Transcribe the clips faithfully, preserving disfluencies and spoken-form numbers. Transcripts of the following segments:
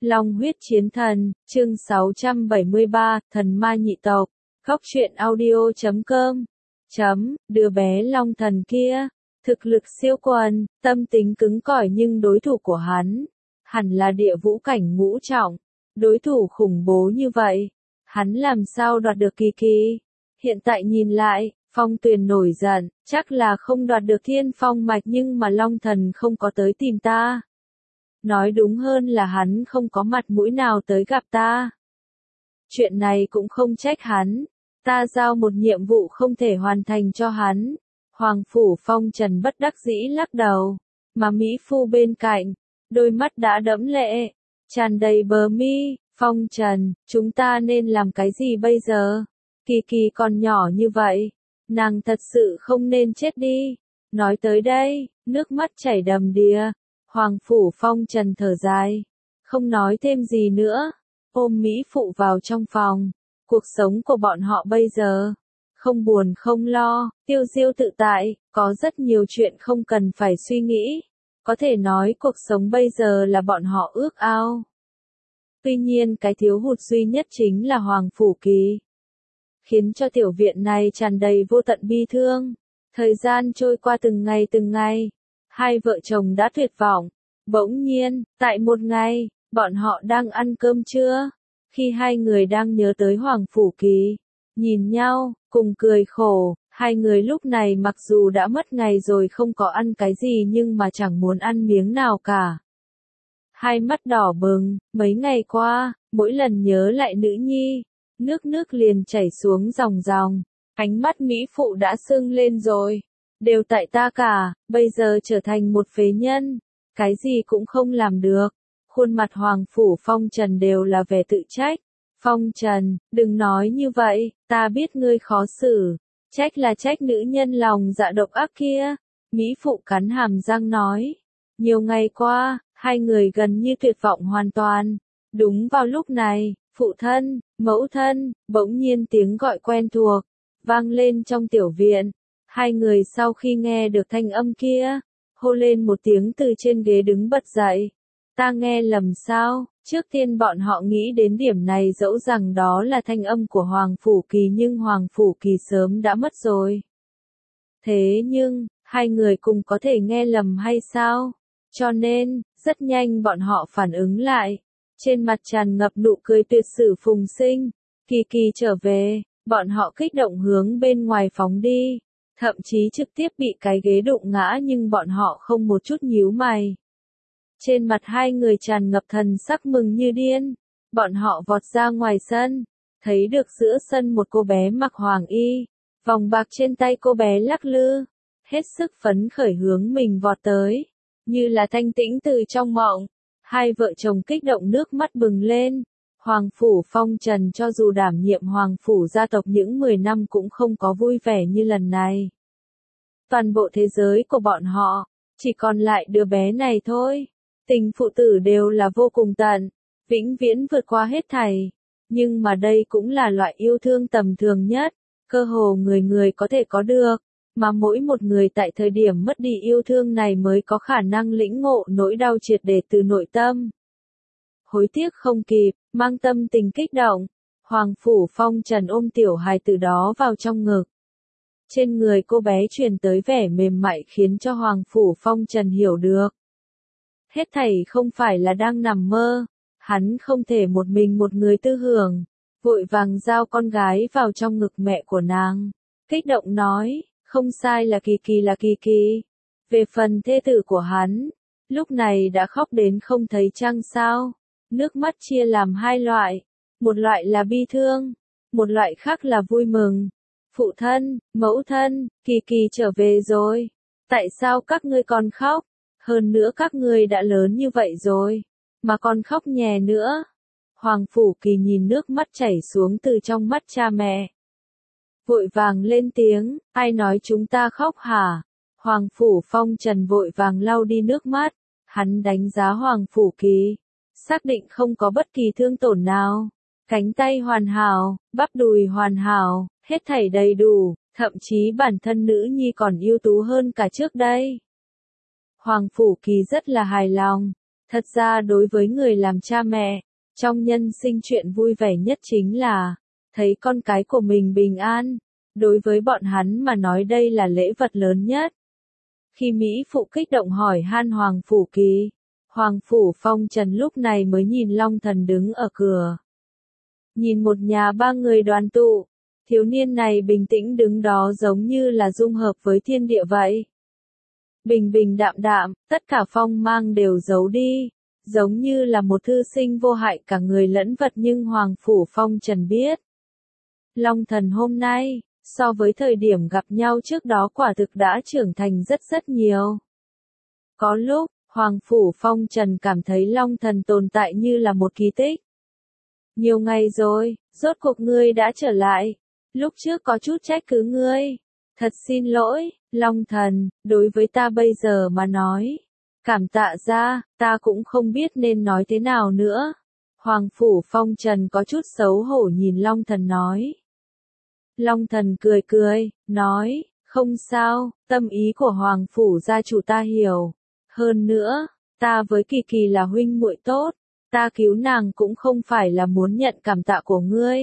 Long huyết chiến thần, chương sáu trăm bảy mươi ba, thần ma nhị tộc. Góc truyện audio chấm com. Chấm, đứa bé Long thần kia, thực lực siêu quần, tâm tính cứng cỏi nhưng đối thủ của hắn, hẳn là địa vũ cảnh ngũ trọng. Đối thủ khủng bố như vậy, hắn làm sao đoạt được Kỳ Kỳ? Hiện tại nhìn lại, Phong Tuyền nổi giận, chắc là không đoạt được Thiên Phong mạch nhưng mà Long thần không có tới tìm ta. Nói đúng hơn là hắn không có mặt mũi nào tới gặp ta. Chuyện này cũng không trách hắn, ta giao một nhiệm vụ không thể hoàn thành cho hắn. Hoàng Phủ Phong Trần bất đắc dĩ lắc đầu, mà Mỹ Phu bên cạnh, đôi mắt đã đẫm lệ, tràn đầy bờ mi. Phong Trần, chúng ta nên làm cái gì bây giờ? Kỳ Kỳ còn nhỏ như vậy, nàng thật sự không nên chết đi. Nói tới đây, nước mắt chảy đầm đìa. Hoàng Phủ Phong Trần thở dài, không nói thêm gì nữa, ôm Mỹ Phụ vào trong phòng. Cuộc sống của bọn họ bây giờ, không buồn không lo, tiêu diêu tự tại, có rất nhiều chuyện không cần phải suy nghĩ. Có thể nói cuộc sống bây giờ là bọn họ ước ao. Tuy nhiên cái thiếu hụt duy nhất chính là Hoàng Phủ Kỳ, khiến cho tiểu viện này tràn đầy vô tận bi thương. Thời gian trôi qua từng ngày từng ngày, hai vợ chồng đã tuyệt vọng. Bỗng nhiên, tại một ngày, bọn họ đang ăn cơm trưa, khi hai người đang nhớ tới Hoàng Phủ Kỳ, nhìn nhau, cùng cười khổ. Hai người lúc này mặc dù đã mất ngày rồi không có ăn cái gì nhưng mà chẳng muốn ăn miếng nào cả. Hai mắt đỏ bừng, mấy ngày qua, mỗi lần nhớ lại nữ nhi, nước nước liền chảy xuống ròng ròng. Ánh mắt Mỹ Phụ đã sưng lên rồi. Đều tại ta cả, bây giờ trở thành một phế nhân, cái gì cũng không làm được. Khuôn mặt Hoàng Phủ Phong Trần đều là vẻ tự trách. Phong Trần, đừng nói như vậy, ta biết ngươi khó xử. Trách là trách nữ nhân lòng dạ độc ác kia. Mỹ Phụ cắn hàm răng nói. Nhiều ngày qua, hai người gần như tuyệt vọng hoàn toàn. Đúng vào lúc này, phụ thân, mẫu thân, bỗng nhiên tiếng gọi quen thuộc, vang lên trong tiểu viện. Hai người sau khi nghe được thanh âm kia, hô lên một tiếng từ trên ghế đứng bật dậy. Ta nghe lầm sao? Trước tiên bọn họ nghĩ đến điểm này dẫu rằng đó là thanh âm của Hoàng Phủ Kỳ nhưng Hoàng Phủ Kỳ sớm đã mất rồi. Thế nhưng, hai người cùng có thể nghe lầm hay sao? Cho nên, rất nhanh bọn họ phản ứng lại. Trên mặt tràn ngập nụ cười tuyệt sử phùng sinh. Kỳ Kỳ trở về, bọn họ kích động hướng bên ngoài phóng đi. Thậm chí trực tiếp bị cái ghế đụng ngã nhưng bọn họ không một chút nhíu mày. Trên mặt hai người tràn ngập thần sắc mừng như điên. Bọn họ vọt ra ngoài sân, thấy được giữa sân một cô bé mặc hoàng y, vòng bạc trên tay cô bé lắc lư, hết sức phấn khởi hướng mình vọt tới, như là thanh tĩnh từ trong mộng. Hai vợ chồng kích động nước mắt bừng lên. Hoàng Phủ Phong Trần cho dù đảm nhiệm Hoàng Phủ gia tộc những mười năm cũng không có vui vẻ như lần này. Toàn bộ thế giới của bọn họ, chỉ còn lại đứa bé này thôi. Tình phụ tử đều là vô cùng tận, vĩnh viễn vượt qua hết thảy. Nhưng mà đây cũng là loại yêu thương tầm thường nhất, cơ hồ người người có thể có được. Mà mỗi một người tại thời điểm mất đi yêu thương này mới có khả năng lĩnh ngộ nỗi đau triệt để từ nội tâm. Hối tiếc không kịp, mang tâm tình kích động, Hoàng Phủ Phong Trần ôm tiểu hài tử đó vào trong ngực. Trên người cô bé truyền tới vẻ mềm mại khiến cho Hoàng Phủ Phong Trần hiểu được. Hết thảy không phải là đang nằm mơ, hắn không thể một mình một người tư hưởng, vội vàng giao con gái vào trong ngực mẹ của nàng. Kích động nói, không sai là Kỳ Kỳ là Kỳ Kỳ. Về phần thê tử của hắn, lúc này đã khóc đến không thấy trăng sao. Nước mắt chia làm hai loại, một loại là bi thương, một loại khác là vui mừng. Phụ thân, mẫu thân, Kỳ Kỳ trở về rồi. Tại sao các ngươi còn khóc? Hơn nữa các ngươi đã lớn như vậy rồi, mà còn khóc nhè nữa. Hoàng Phủ Kỳ nhìn nước mắt chảy xuống từ trong mắt cha mẹ, vội vàng lên tiếng, ai nói chúng ta khóc hả? Hoàng Phủ Phong Trần vội vàng lau đi nước mắt, hắn đánh giá Hoàng Phủ Kỳ, xác định không có bất kỳ thương tổn nào. Cánh tay hoàn hảo, bắp đùi hoàn hảo, hết thảy đầy đủ, thậm chí bản thân nữ nhi còn ưu tú hơn cả trước đây. Hoàng Phủ Kỳ rất là hài lòng, Thật ra đối với người làm cha mẹ, trong nhân sinh chuyện vui vẻ nhất chính là thấy con cái của mình bình an. Đối với bọn hắn mà nói đây là lễ vật lớn nhất. Khi Mỹ Phụ kích động hỏi han Hoàng Phủ Kỳ, Hoàng Phủ Phong Trần lúc này mới nhìn Long Thần đứng ở cửa. Nhìn một nhà ba người đoàn tụ, thiếu niên này bình tĩnh đứng đó giống như là dung hợp với thiên địa vậy. Bình bình đạm đạm, tất cả phong mang đều giấu đi, giống như là một thư sinh vô hại cả người lẫn vật, nhưng Hoàng Phủ Phong Trần biết. Long Thần hôm nay, so với thời điểm gặp nhau trước đó quả thực đã trưởng thành rất rất nhiều. Có lúc, Hoàng Phủ Phong Trần cảm thấy Long Thần tồn tại như là một kỳ tích. Nhiều ngày rồi, rốt cuộc ngươi đã trở lại. Lúc trước có chút trách cứ ngươi. Thật xin lỗi, Long Thần, đối với ta bây giờ mà nói. Cảm tạ ra, ta cũng không biết nên nói thế nào nữa. Hoàng Phủ Phong Trần có chút xấu hổ nhìn Long Thần nói. Long Thần cười cười, nói, không sao, tâm ý của Hoàng Phủ gia chủ ta hiểu. Hơn nữa, ta với Kỳ Kỳ là huynh muội tốt, ta cứu nàng cũng không phải là muốn nhận cảm tạ của ngươi.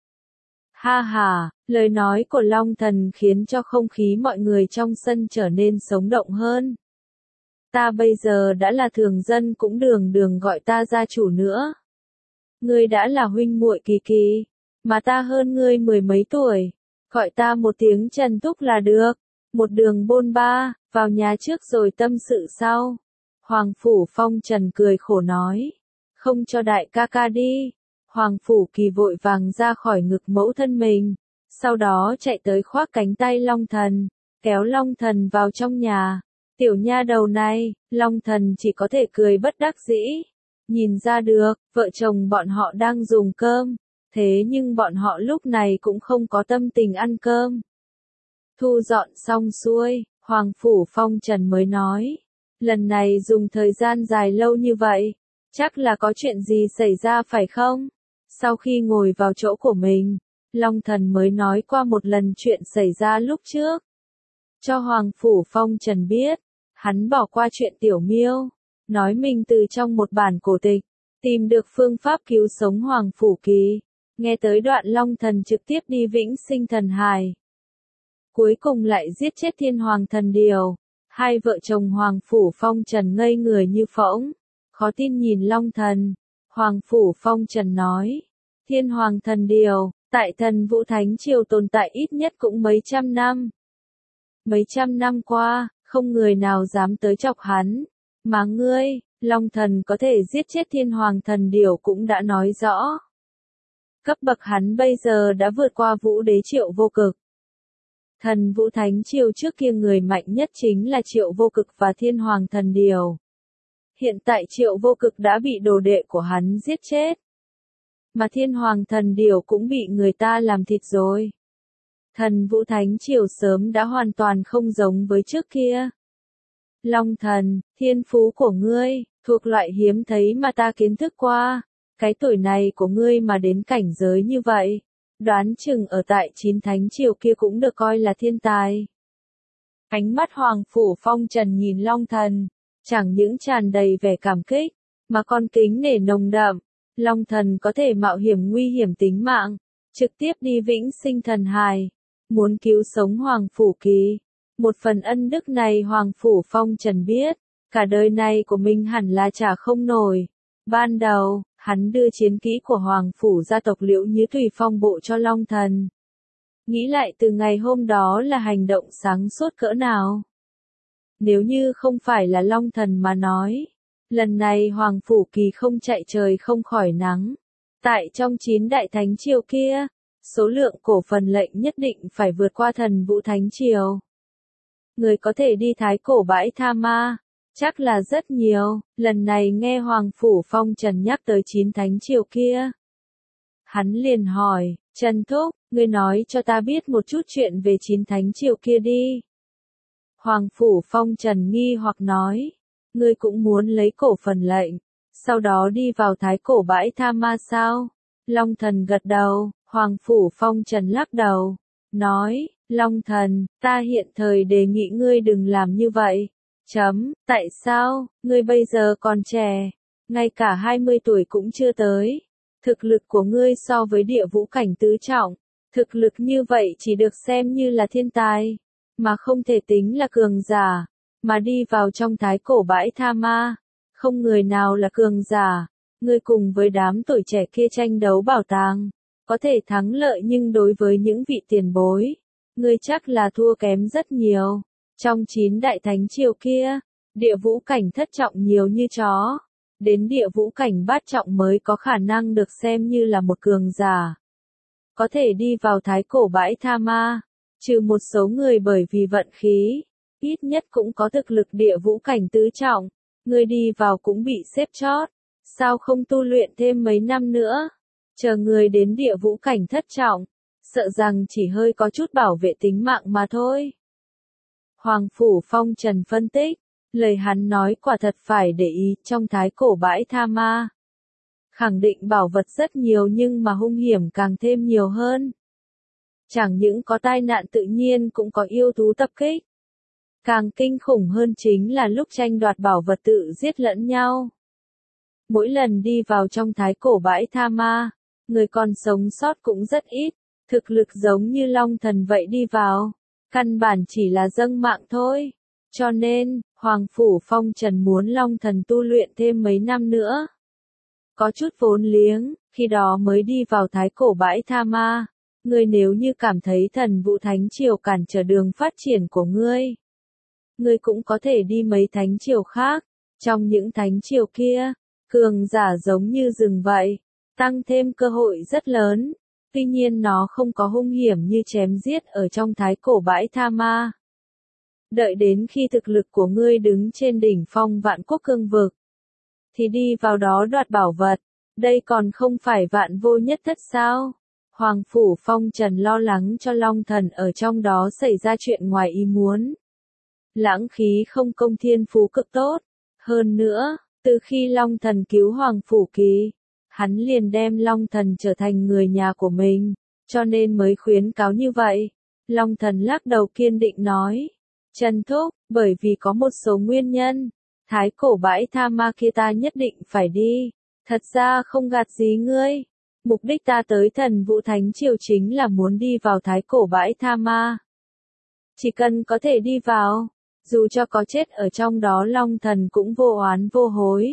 Ha ha, lời nói của Long Thần khiến cho không khí mọi người trong sân trở nên sống động hơn. Ta bây giờ đã là thường dân, cũng đường đường gọi ta gia chủ nữa. Ngươi đã là huynh muội Kỳ Kỳ, mà ta hơn ngươi mười mấy tuổi, gọi ta một tiếng Trần Thúc là được. Một đường bôn ba, vào nhà trước rồi tâm sự sau. Hoàng Phủ Phong Trần cười khổ nói, không cho đại ca ca đi. Hoàng Phủ Kỳ vội vàng ra khỏi ngực mẫu thân mình, sau đó chạy tới khoác cánh tay Long Thần, kéo Long Thần vào trong nhà. Tiểu nha đầu này, Long Thần chỉ có thể cười bất đắc dĩ. Nhìn ra được, vợ chồng bọn họ đang dùng cơm, thế nhưng bọn họ lúc này cũng không có tâm tình ăn cơm. Thu dọn xong xuôi, Hoàng Phủ Phong Trần mới nói, lần này dùng thời gian dài lâu như vậy, chắc là có chuyện gì xảy ra phải không? Sau khi ngồi vào chỗ của mình, Long Thần mới nói qua một lần chuyện xảy ra lúc trước. Cho Hoàng Phủ Phong Trần biết, hắn bỏ qua chuyện Tiểu Miêu, nói mình từ trong một bản cổ tịch, tìm được phương pháp cứu sống Hoàng Phủ Kỳ. Nghe tới đoạn Long Thần trực tiếp đi Vĩnh Sinh Thần Hải. Cuối cùng lại giết chết Thiên Hoàng Thần Điều. Hai vợ chồng Hoàng Phủ Phong Trần ngây người như phỗng, khó tin nhìn Long Thần. Hoàng Phủ Phong Trần nói, Thiên Hoàng Thần Điều, tại Thần Vũ Thánh Triều tồn tại ít nhất cũng mấy trăm năm. Mấy trăm năm qua, không người nào dám tới chọc hắn. Mà ngươi, Long Thần có thể giết chết Thiên Hoàng Thần Điều cũng đã nói rõ. Cấp bậc hắn bây giờ đã vượt qua Vũ Đế Triệu Vô Cực. Thần Vũ Thánh Triều trước kia người mạnh nhất chính là Triệu Vô Cực và Thiên Hoàng Thần Điều. Hiện tại Triệu Vô Cực đã bị đồ đệ của hắn giết chết. Mà Thiên Hoàng Thần Điều cũng bị người ta làm thịt rồi. Thần Vũ Thánh Triều sớm đã hoàn toàn không giống với trước kia. Long Thần, thiên phú của ngươi, thuộc loại hiếm thấy mà ta kiến thức qua. Cái tuổi này của ngươi mà đến cảnh giới như vậy, đoán chừng ở tại chín thánh triều kia cũng được coi là thiên tài. Ánh mắt Hoàng Phủ Phong Trần nhìn Long Thần, chẳng những tràn đầy vẻ cảm kích, mà còn kính nể nồng đậm. Long Thần có thể mạo hiểm nguy hiểm tính mạng, trực tiếp đi Vĩnh Sinh Thần Hải, muốn cứu sống Hoàng Phủ Kỳ. Một phần ân đức này Hoàng Phủ Phong Trần biết, cả đời này của mình hẳn là trả không nổi. Ban đầu, hắn đưa chiến kỹ của Hoàng Phủ gia tộc Liễu Như Thủy Phong bộ cho Long Thần. Nghĩ lại từ ngày hôm đó là hành động sáng suốt cỡ nào. Nếu như không phải là Long Thần mà nói, lần này Hoàng Phủ Kỳ không chạy trời không khỏi nắng. Tại trong chín đại thánh triều kia, số lượng cổ phần lệnh nhất định phải vượt qua Thần Vũ Thánh Triều. Người có thể đi Thái Cổ Bãi Tha Ma, chắc là rất nhiều. Lần này nghe Hoàng Phủ Phong Trần nhắc tới chín thánh triều kia, hắn liền hỏi, Trần Thúc, ngươi nói cho ta biết một chút chuyện về chín thánh triều kia đi. Hoàng Phủ Phong Trần nghi hoặc nói, ngươi cũng muốn lấy cổ phần lệnh, sau đó đi vào Thái Cổ Bãi Tha Ma sao? Long Thần gật đầu. Hoàng Phủ Phong Trần lắc đầu, nói, Long Thần, ta hiện thời đề nghị ngươi đừng làm như vậy. Chấm, tại sao, ngươi bây giờ còn trẻ, ngay cả hai mươi tuổi cũng chưa tới. Thực lực của ngươi so với địa vũ cảnh tứ trọng, thực lực như vậy chỉ được xem như là thiên tài, mà không thể tính là cường giả, mà đi vào trong thái cổ bãi tha ma, không người nào là cường giả. Ngươi cùng với đám tuổi trẻ kia tranh đấu bảo tàng, có thể thắng lợi nhưng đối với những vị tiền bối, ngươi chắc là thua kém rất nhiều. Trong chín đại thánh triều kia, địa vũ cảnh thất trọng nhiều như chó, đến địa vũ cảnh bát trọng mới có khả năng được xem như là một cường giả. Có thể đi vào thái cổ bãi tha ma, trừ một số người bởi vì vận khí, ít nhất cũng có thực lực địa vũ cảnh tứ trọng, ngươi đi vào cũng bị xếp chót. Sao không tu luyện thêm mấy năm nữa? Chờ người đến địa vũ cảnh thất trọng, sợ rằng chỉ hơi có chút bảo vệ tính mạng mà thôi. Hoàng Phủ Phong Trần phân tích, lời hắn nói quả thật phải để ý. Trong thái cổ bãi tha ma, khẳng định bảo vật rất nhiều nhưng mà hung hiểm càng thêm nhiều hơn. Chẳng những có tai nạn tự nhiên cũng có yêu thú tập kích. Càng kinh khủng hơn chính là lúc tranh đoạt bảo vật tự giết lẫn nhau. Mỗi lần đi vào trong thái cổ bãi tha ma, người còn sống sót cũng rất ít, thực lực giống như Long Thần vậy đi vào, căn bản chỉ là dâng mạng thôi. Cho nên, Hoàng Phủ Phong Trần muốn Long Thần tu luyện thêm mấy năm nữa. Có chút vốn liếng, khi đó mới đi vào thái cổ bãi tha ma. Ngươi nếu như cảm thấy thần vũ thánh triều cản trở đường phát triển của ngươi, ngươi cũng có thể đi mấy thánh triều khác. Trong những thánh triều kia, cường giả giống như rừng vậy, tăng thêm cơ hội rất lớn. Tuy nhiên nó không có hung hiểm như chém giết ở trong thái cổ bãi tha ma. Đợi đến khi thực lực của ngươi đứng trên đỉnh phong vạn quốc cương vực, thì đi vào đó đoạt bảo vật, đây còn không phải vạn vô nhất thất sao? Hoàng Phủ Phong Trần lo lắng cho Long Thần ở trong đó xảy ra chuyện ngoài ý muốn. Lãng khí không công thiên phú cực tốt. Hơn nữa, từ khi Long Thần cứu Hoàng Phủ Kỳ, hắn liền đem Long Thần trở thành người nhà của mình, cho nên mới khuyến cáo như vậy. Long Thần lắc đầu kiên định nói, Trần Thúc, bởi vì có một số nguyên nhân, thái cổ bãi tha ma kia ta nhất định phải đi. Thật ra không gạt gì ngươi, mục đích ta tới thần vũ thánh triều chính là muốn đi vào thái cổ bãi tha ma. Chỉ cần có thể đi vào, dù cho có chết ở trong đó Long Thần cũng vô oán vô hối.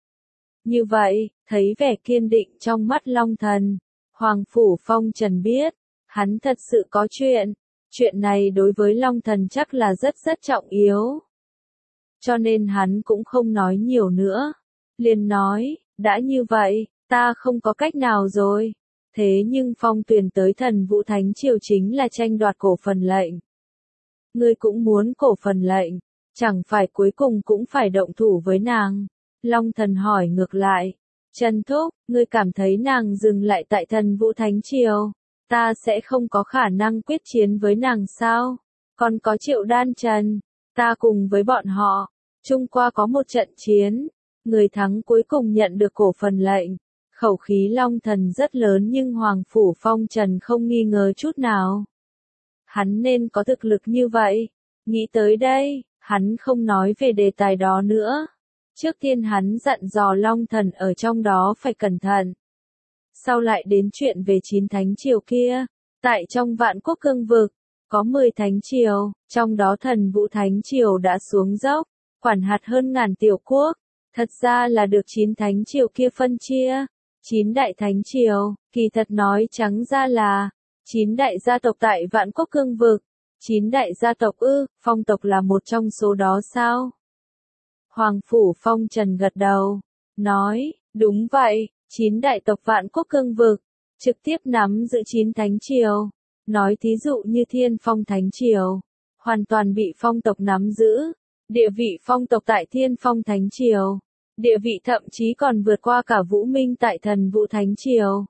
Như vậy, thấy vẻ kiên định trong mắt Long Thần, Hoàng Phủ Phong Trần biết, hắn thật sự có chuyện. Chuyện này đối với Long Thần chắc là rất rất trọng yếu. Cho nên hắn cũng không nói nhiều nữa. Liền nói, đã như vậy, ta không có cách nào rồi. Thế nhưng Phong Tuyền tới thần vũ thánh triều chính là tranh đoạt cổ phần lệnh. Ngươi cũng muốn cổ phần lệnh, chẳng phải cuối cùng cũng phải động thủ với nàng. Long Thần hỏi ngược lại, Trần Thúc, ngươi cảm thấy nàng dừng lại tại thần vũ thánh triều, ta sẽ không có khả năng quyết chiến với nàng sao? Còn có Triệu Đan Trần, ta cùng với bọn họ, chung qua có một trận chiến, người thắng cuối cùng nhận được cổ phần lệnh. Khẩu khí Long Thần rất lớn nhưng Hoàng Phủ Phong Trần không nghi ngờ chút nào. Hắn nên có thực lực như vậy. Nghĩ tới đây, hắn không nói về đề tài đó nữa. Trước tiên hắn dặn dò Long Thần ở trong đó phải cẩn thận. Sau lại đến chuyện về chín thánh triều kia. Tại trong vạn quốc cương vực, có mười thánh triều, trong đó thần vũ thánh triều đã xuống dốc, quản hạt hơn ngàn tiểu quốc. Thật ra là được chín thánh triều kia phân chia. Chín đại thánh triều, kỳ thật nói trắng ra là chín đại gia tộc tại vạn quốc cương vực. Chín đại gia tộc ư, Phong tộc là một trong số đó sao? Hoàng Phủ Phong Trần gật đầu, nói, đúng vậy, chín đại tộc vạn quốc cương vực, trực tiếp nắm giữ chín thánh triều. Nói thí dụ như Thiên Phong Thánh Triều, hoàn toàn bị Phong tộc nắm giữ. Địa vị Phong tộc tại Thiên Phong Thánh Triều, địa vị thậm chí còn vượt qua cả Vũ Minh tại Thần Vũ Thánh Triều.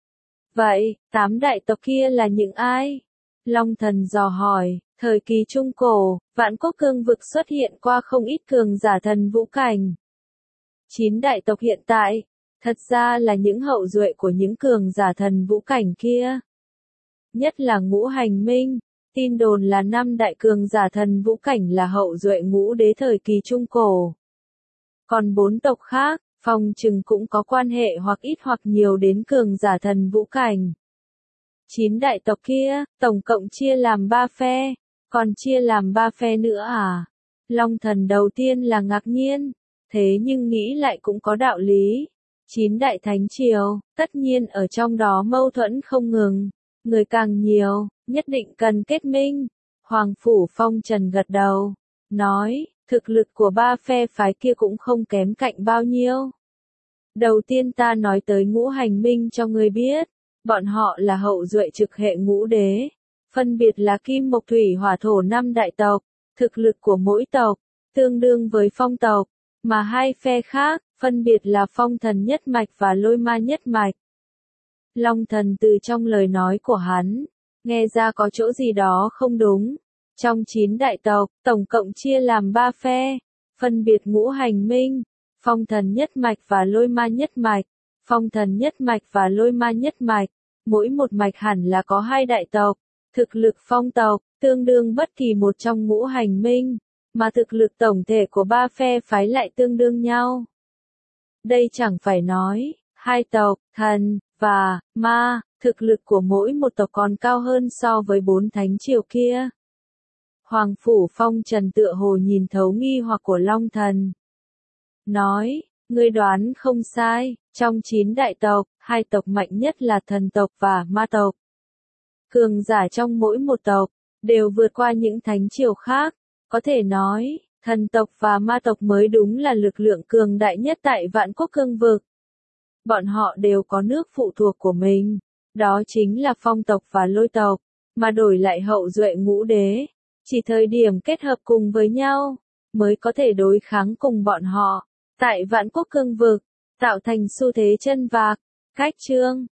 Vậy, tám đại tộc kia là những ai? Long Thần dò hỏi, thời kỳ Trung Cổ, vạn quốc cương vực xuất hiện qua không ít cường giả thần vũ cảnh. Chín đại tộc hiện tại, thật ra là những hậu duệ của những cường giả thần vũ cảnh kia. Nhất là Ngũ Hành Minh, tin đồn là năm đại cường giả thần vũ cảnh là hậu duệ Ngũ Đế thời kỳ Trung Cổ. Còn bốn tộc khác, Phòng trừng cũng có quan hệ hoặc ít hoặc nhiều đến cường giả thần vũ cảnh. Chín đại tộc kia, tổng cộng chia làm ba phe, còn chia làm ba phe nữa à? Long thần đầu tiên là ngạc nhiên, thế nhưng nghĩ lại cũng có đạo lý. Chín đại thánh triều, tất nhiên ở trong đó mâu thuẫn không ngừng, người càng nhiều, nhất định cần kết minh. Hoàng Phủ Phong Trần gật đầu, nói, thực lực của ba phe phái kia cũng không kém cạnh bao nhiêu. Đầu tiên ta nói tới ngũ hành minh cho người biết, bọn họ là hậu duệ trực hệ ngũ đế, phân biệt là kim mộc thủy hỏa thổ năm đại tộc, thực lực của mỗi tộc, tương đương với phong tộc, mà hai phe khác, phân biệt là phong thần nhất mạch và lôi ma nhất mạch. Long thần từ trong lời nói của hắn, nghe ra có chỗ gì đó không đúng. Trong chín đại tộc, tổng cộng chia làm ba phe, phân biệt ngũ hành minh, phong thần nhất mạch và lôi ma nhất mạch, phong thần nhất mạch và lôi ma nhất mạch, mỗi một mạch hẳn là có hai đại tộc, thực lực phong tộc, tương đương bất kỳ một trong ngũ hành minh, mà thực lực tổng thể của ba phe phái lại tương đương nhau. Đây chẳng phải nói, hai tộc, thần, và, ma, thực lực của mỗi một tộc còn cao hơn so với bốn thánh triều kia. Hoàng Phủ Phong Trần tựa hồ nhìn thấu nghi hoặc của Long thần. Nói, ngươi đoán không sai, trong chín đại tộc, hai tộc mạnh nhất là thần tộc và ma tộc. Cường giả trong mỗi một tộc, đều vượt qua những thánh triều khác, có thể nói, thần tộc và ma tộc mới đúng là lực lượng cường đại nhất tại Vạn Quốc cương vực. Bọn họ đều có nước phụ thuộc của mình, đó chính là phong tộc và lôi tộc, mà đổi lại hậu duệ ngũ đế, chỉ thời điểm kết hợp cùng với nhau, mới có thể đối kháng cùng bọn họ, tại Vạn Quốc cương vực, tạo thành xu thế chân vạc, cách chương.